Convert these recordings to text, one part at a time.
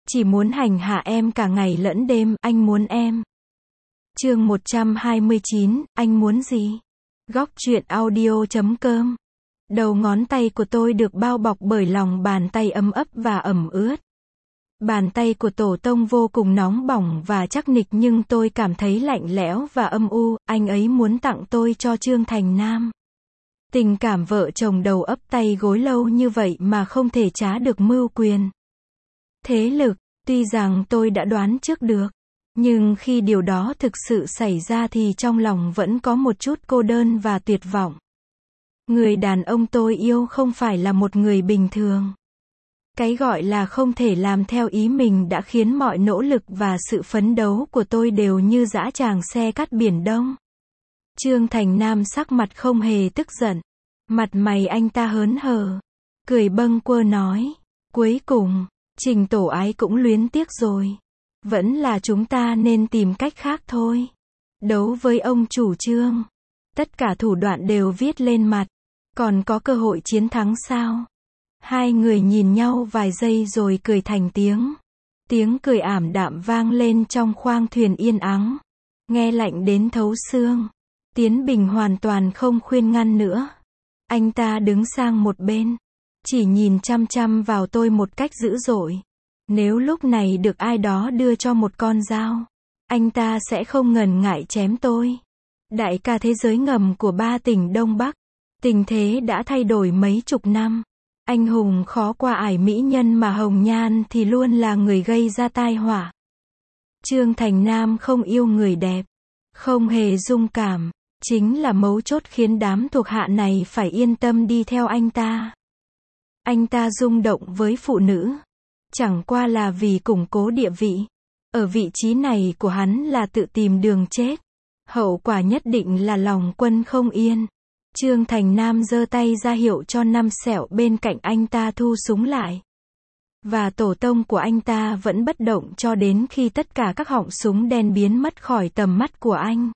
Chỉ muốn hành hạ em cả ngày lẫn đêm, anh muốn em. Chương 129, anh muốn gì? Góc truyện audio.com. Đầu ngón tay của tôi được bao bọc bởi lòng bàn tay ấm ấp và ẩm ướt. Bàn tay của Tổ Tông vô cùng nóng bỏng và chắc nịch nhưng tôi cảm thấy lạnh lẽo và âm u, anh ấy muốn tặng tôi cho Trương Thành Nam. Tình cảm vợ chồng đầu ấp tay gối lâu như vậy mà không thể trá được mưu quyền. Thế lực, tuy rằng tôi đã đoán trước được, nhưng khi điều đó thực sự xảy ra thì trong lòng vẫn có một chút cô đơn và tuyệt vọng. Người đàn ông tôi yêu không phải là một người bình thường. Cái gọi là không thể làm theo ý mình đã khiến mọi nỗ lực và sự phấn đấu của tôi đều như dã tràng xe cắt biển Đông. Trương Thành Nam sắc mặt không hề tức giận. Mặt mày anh ta hớn hở. Cười bâng quơ nói. Cuối cùng, Trình Tổ Ái cũng luyến tiếc rồi. Vẫn là chúng ta nên tìm cách khác thôi. Đấu với ông chủ Trương. Tất cả thủ đoạn đều viết lên mặt. Còn có cơ hội chiến thắng sao? Hai người nhìn nhau vài giây rồi cười thành tiếng. Tiếng cười ảm đạm vang lên trong khoang thuyền yên ắng. Nghe lạnh đến thấu xương. Tiến Bình hoàn toàn không khuyên ngăn nữa. Anh ta đứng sang một bên. Chỉ nhìn chăm chăm vào tôi một cách dữ dội. Nếu lúc này được ai đó đưa cho một con dao, anh ta sẽ không ngần ngại chém tôi. Đại ca thế giới ngầm của 3 tỉnh Đông Bắc. Tình thế đã thay đổi mấy chục năm. Anh hùng khó qua ải mỹ nhân mà hồng nhan thì luôn là người gây ra tai họa. Trương Thành Nam không yêu người đẹp, không hề dung cảm, chính là mấu chốt khiến đám thuộc hạ này phải yên tâm đi theo anh ta. Anh ta rung động với phụ nữ, chẳng qua là vì củng cố địa vị. Ở vị trí này của hắn là tự tìm đường chết. Hậu quả nhất định là lòng quân không yên. Trương Thành Nam giơ tay ra hiệu cho năm sẹo bên cạnh anh ta thu súng lại. Và Tổ Tông của anh ta vẫn bất động cho đến khi tất cả các họng súng đen biến mất khỏi tầm mắt của anh.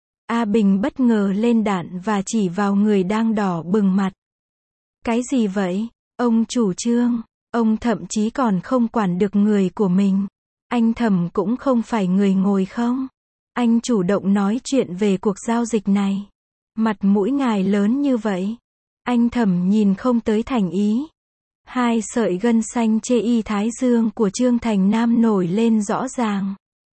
A Bình bất ngờ lên đạn và chỉ vào người đang đỏ bừng mặt. Cái gì vậy? Ông chủ Trương, ông thậm chí còn không quản được người của mình. Anh Thẩm cũng không phải người ngồi không. Anh chủ động nói chuyện về cuộc giao dịch này. Mặt mũi ngài lớn như vậy. Anh Thẩm nhìn không tới thành ý. Hai sợi gân xanh chê y thái dương của Trương Thành Nam nổi lên rõ ràng.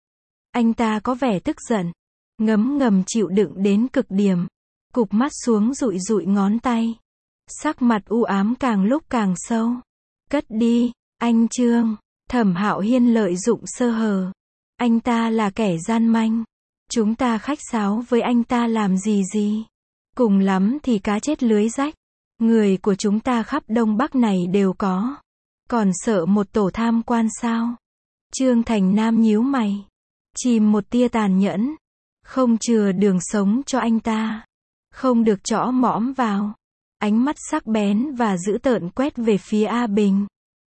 Anh ta có vẻ tức giận. Ngấm ngầm chịu đựng đến cực điểm. Cụp mắt xuống dụi dụi ngón tay. Sắc mặt u ám càng lúc càng sâu. Cất đi, anh Trương. Thẩm Hạo Hiên lợi dụng sơ hở. Anh ta là kẻ gian manh. Chúng ta khách sáo với anh ta làm gì? Cùng lắm thì cá chết lưới rách. Người của chúng ta khắp Đông Bắc này đều có. Còn sợ một tổ tham quan sao? Trương Thành Nam nhíu mày. Chìm một tia tàn nhẫn. Không chừa đường sống cho anh ta. Không được chõ mõm vào. Ánh mắt sắc bén và dữ tợn quét về phía A Bình.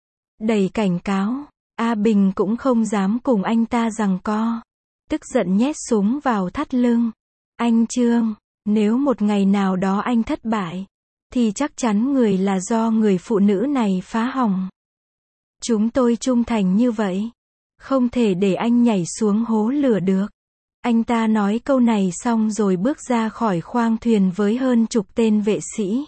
Đầy cảnh cáo. A Bình cũng không dám cùng anh ta giằng co. Tức giận nhét súng vào thắt lưng. Anh Trương, nếu một ngày nào đó anh thất bại, thì chắc chắn người là do người phụ nữ này phá hỏng. Chúng tôi trung thành như vậy. Không thể để anh nhảy xuống hố lửa được. Anh ta nói câu này xong rồi bước ra khỏi khoang thuyền với hơn chục tên vệ sĩ.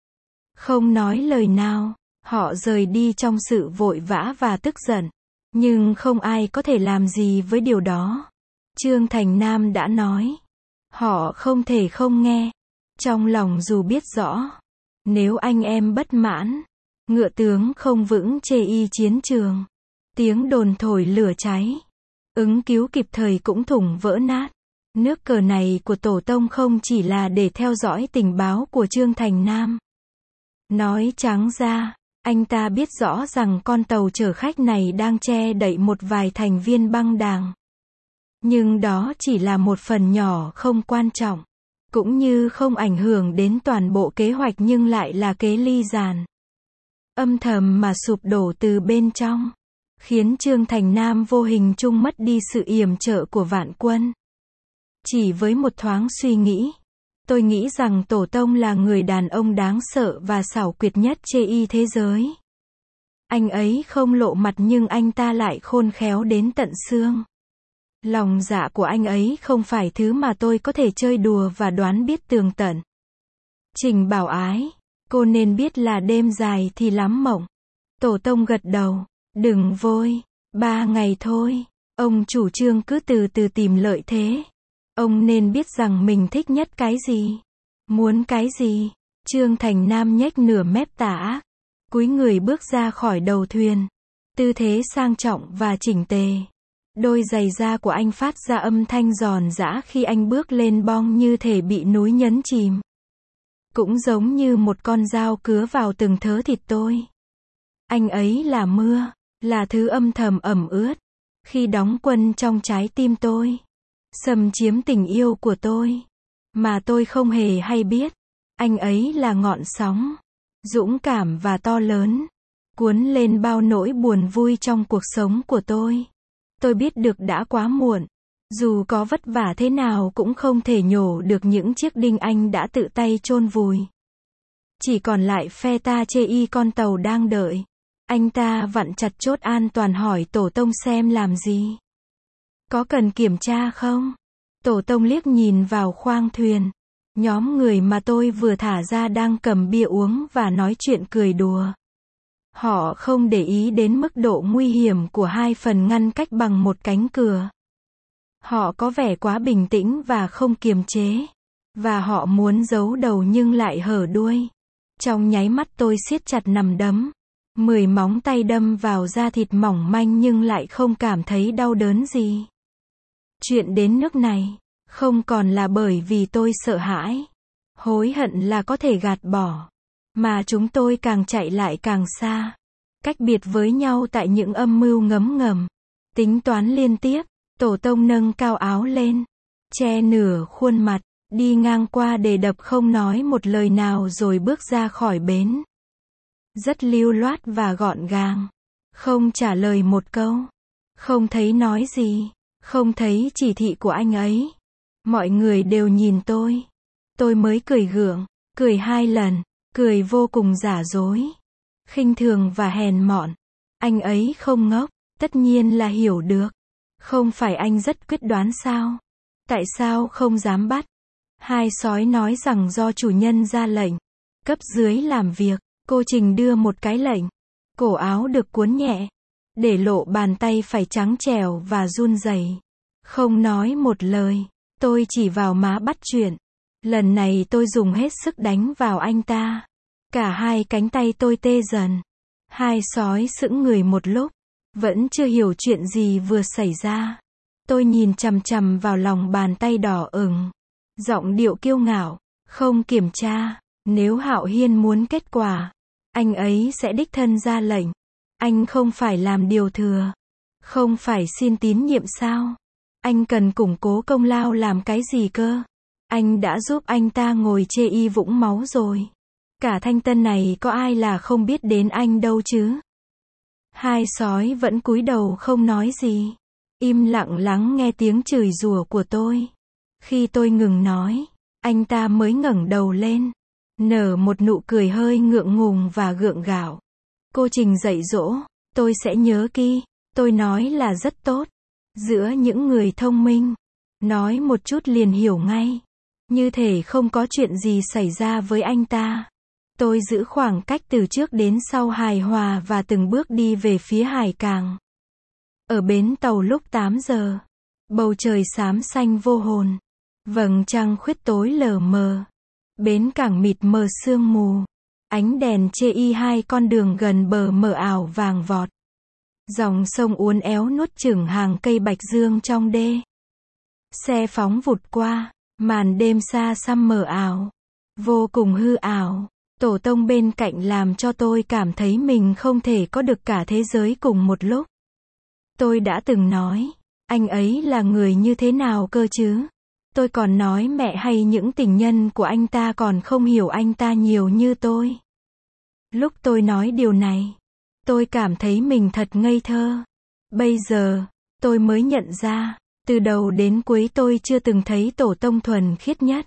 Không nói lời nào, họ rời đi trong sự vội vã và tức giận. Nhưng không ai có thể làm gì với điều đó. Trương Thành Nam đã nói. Họ không thể không nghe. Trong lòng dù biết rõ. Nếu anh em bất mãn. Ngựa tướng không vững chê y chiến trường. Tiếng đồn thổi lửa cháy. Ứng cứu kịp thời cũng thủng vỡ nát. Nước cờ này của Tổ Tông không chỉ là để theo dõi tình báo của Trương Thành Nam. Nói trắng ra, anh ta biết rõ rằng con tàu chở khách này đang che đậy một vài thành viên băng đảng. Nhưng đó chỉ là một phần nhỏ không quan trọng. Cũng như không ảnh hưởng đến toàn bộ kế hoạch nhưng lại là kế ly giàn. Âm thầm mà sụp đổ từ bên trong. Khiến Trương Thành Nam vô hình chung mất đi sự yểm trợ của vạn quân. Chỉ với một thoáng suy nghĩ. Tôi nghĩ rằng Tổ Tông là người đàn ông đáng sợ và xảo quyệt nhất chê y thế giới. Anh ấy không lộ mặt nhưng anh ta lại khôn khéo đến tận xương. Lòng dạ của anh ấy không phải thứ mà tôi có thể chơi đùa và đoán biết tường tận. Trình Bảo Ái, cô nên biết là đêm dài thì lắm mộng. Tổ tông gật đầu, đừng vội, 3 ngày thôi. Ông chủ trương cứ từ từ tìm lợi thế. Ông nên biết rằng mình thích nhất cái gì, muốn cái gì. Trương Thành Nam nhếch nửa mép tà ác, cúi người bước ra khỏi đầu thuyền. Tư thế sang trọng và chỉnh tề. Đôi giày da của anh phát ra âm thanh giòn giã khi anh bước lên bong như thể bị núi nhấn chìm. Cũng giống như một con dao cứa vào từng thớ thịt tôi. Anh ấy là mưa, là thứ âm thầm ẩm ướt, khi đóng quân trong trái tim tôi, xâm chiếm tình yêu của tôi, mà tôi không hề hay biết. Anh ấy là ngọn sóng, dũng cảm và to lớn, cuốn lên bao nỗi buồn vui trong cuộc sống của tôi. Tôi biết được đã quá muộn, dù có vất vả thế nào cũng không thể nhổ được những chiếc đinh anh đã tự tay chôn vùi. Chỉ còn lại phe ta chê y con tàu đang đợi. Anh ta vặn chặt chốt an toàn hỏi Tổ tông xem làm gì. Có cần kiểm tra không? Tổ tông liếc nhìn vào khoang thuyền. Nhóm người mà tôi vừa thả ra đang cầm bia uống và nói chuyện cười đùa. Họ không để ý đến mức độ nguy hiểm của hai phần ngăn cách bằng một cánh cửa. Họ có vẻ quá bình tĩnh và không kiềm chế. Và họ muốn giấu đầu nhưng lại hở đuôi. Trong nháy mắt tôi siết chặt nắm đấm. 10 móng tay đâm vào da thịt mỏng manh nhưng lại không cảm thấy đau đớn gì. Chuyện đến nước này, không còn là bởi vì tôi sợ hãi. Hối hận là có thể gạt bỏ. Mà chúng tôi càng chạy lại càng xa. Cách biệt với nhau tại những âm mưu ngấm ngầm. Tính toán liên tiếp. Tổ tông nâng cao áo lên. Che nửa khuôn mặt. Đi ngang qua đề đập không nói một lời nào rồi bước ra khỏi bến. Rất lưu loát và gọn gàng. Không trả lời một câu. Không thấy nói gì. Không thấy chỉ thị của anh ấy. Mọi người đều nhìn tôi. Tôi mới cười gượng. Cười 2 lần. Cười vô cùng giả dối. Khinh thường và hèn mọn. Anh ấy không ngốc. Tất nhiên là hiểu được. Không phải anh rất quyết đoán sao? Tại sao không dám bắt? Hai sói nói rằng do chủ nhân ra lệnh. Cấp dưới làm việc. Cô Trình đưa một cái lệnh. Cổ áo được cuốn nhẹ. Để lộ bàn tay phải trắng trẻo và run rẩy. Không nói một lời. Tôi chỉ vào má bắt chuyện. Lần này tôi dùng hết sức đánh vào anh ta. Cả hai cánh tay tôi tê dần. Hai sói sững người một lúc. Vẫn chưa hiểu chuyện gì vừa xảy ra. Tôi nhìn chằm chằm vào lòng bàn tay đỏ ửng. Giọng điệu kiêu ngạo. Không kiểm tra. Nếu Hạo Hiên muốn kết quả, anh ấy sẽ đích thân ra lệnh. Anh không phải làm điều thừa. Không phải xin tín nhiệm sao? Anh cần củng cố công lao làm cái gì cơ? Anh đã giúp anh ta ngồi chê y vũng máu rồi. Cả Thanh Tân này có ai là không biết đến anh đâu chứ? Hai sói vẫn cúi đầu không nói gì. Im lặng lắng nghe tiếng chửi rủa của tôi. Khi tôi ngừng nói, anh ta mới ngẩng đầu lên. Nở một nụ cười hơi ngượng ngùng và gượng gạo. Cô Trình dạy dỗ, tôi sẽ nhớ kỹ. Tôi nói là rất tốt. Giữa những người thông minh, nói một chút liền hiểu ngay. Như thể không có chuyện gì xảy ra với anh ta. Tôi giữ khoảng cách từ trước đến sau hài hòa và từng bước đi về phía hải cảng. Ở bến tàu lúc 8 giờ, bầu trời xám xanh vô hồn. Vầng trăng khuyết tối lờ mờ. Bến cảng mịt mờ sương mù. Ánh đèn chê y hai con đường gần bờ mờ ảo vàng vọt. Dòng sông uốn éo nuốt chửng hàng cây bạch dương trong đê. Xe phóng vụt qua, màn đêm xa xăm mờ ảo. Vô cùng hư ảo. Tổ tông bên cạnh làm cho tôi cảm thấy mình không thể có được cả thế giới cùng một lúc. Tôi đã từng nói, anh ấy là người như thế nào cơ chứ? Tôi còn nói mẹ hay những tình nhân của anh ta còn không hiểu anh ta nhiều như tôi. Lúc tôi nói điều này, tôi cảm thấy mình thật ngây thơ. Bây giờ, tôi mới nhận ra, từ đầu đến cuối tôi chưa từng thấy tổ tông thuần khiết nhất.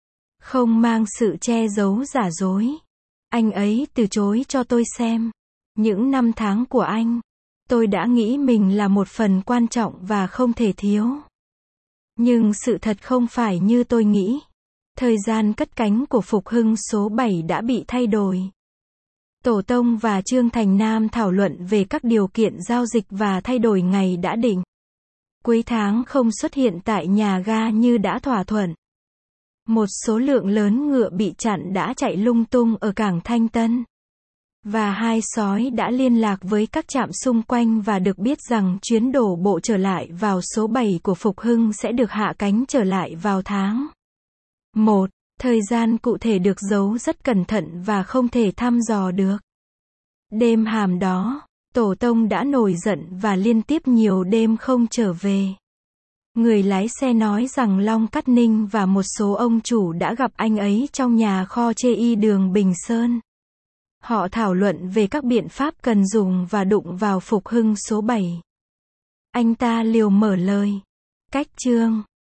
Không mang sự che giấu giả dối. Anh ấy từ chối cho tôi xem. Những năm tháng của anh, tôi đã nghĩ mình là một phần quan trọng và không thể thiếu. Nhưng sự thật không phải như tôi nghĩ. Thời gian cất cánh của Phục Hưng số 7 đã bị thay đổi. Tổ tông và Trương Thành Nam thảo luận về các điều kiện giao dịch và thay đổi ngày đã định. Cuối tháng không xuất hiện tại nhà ga như đã thỏa thuận. Một số lượng lớn ngựa bị chặn đã chạy lung tung ở cảng Thanh Tân. Và hai sói đã liên lạc với các trạm xung quanh và được biết rằng chuyến đổ bộ trở lại vào số 7 của Phục Hưng sẽ được hạ cánh trở lại vào tháng 1. Thời gian cụ thể được giấu rất cẩn thận và không thể thăm dò được. Đêm hàm đó, Tổ tông đã nổi giận và liên tiếp nhiều đêm không trở về. Người lái xe nói rằng Long Cát Ninh và một số ông chủ đã gặp anh ấy trong nhà kho chê y đường Bình Sơn. Họ thảo luận về các biện pháp cần dùng và đụng vào Phục Hưng số 7. Anh ta liều mở lời. Cách chương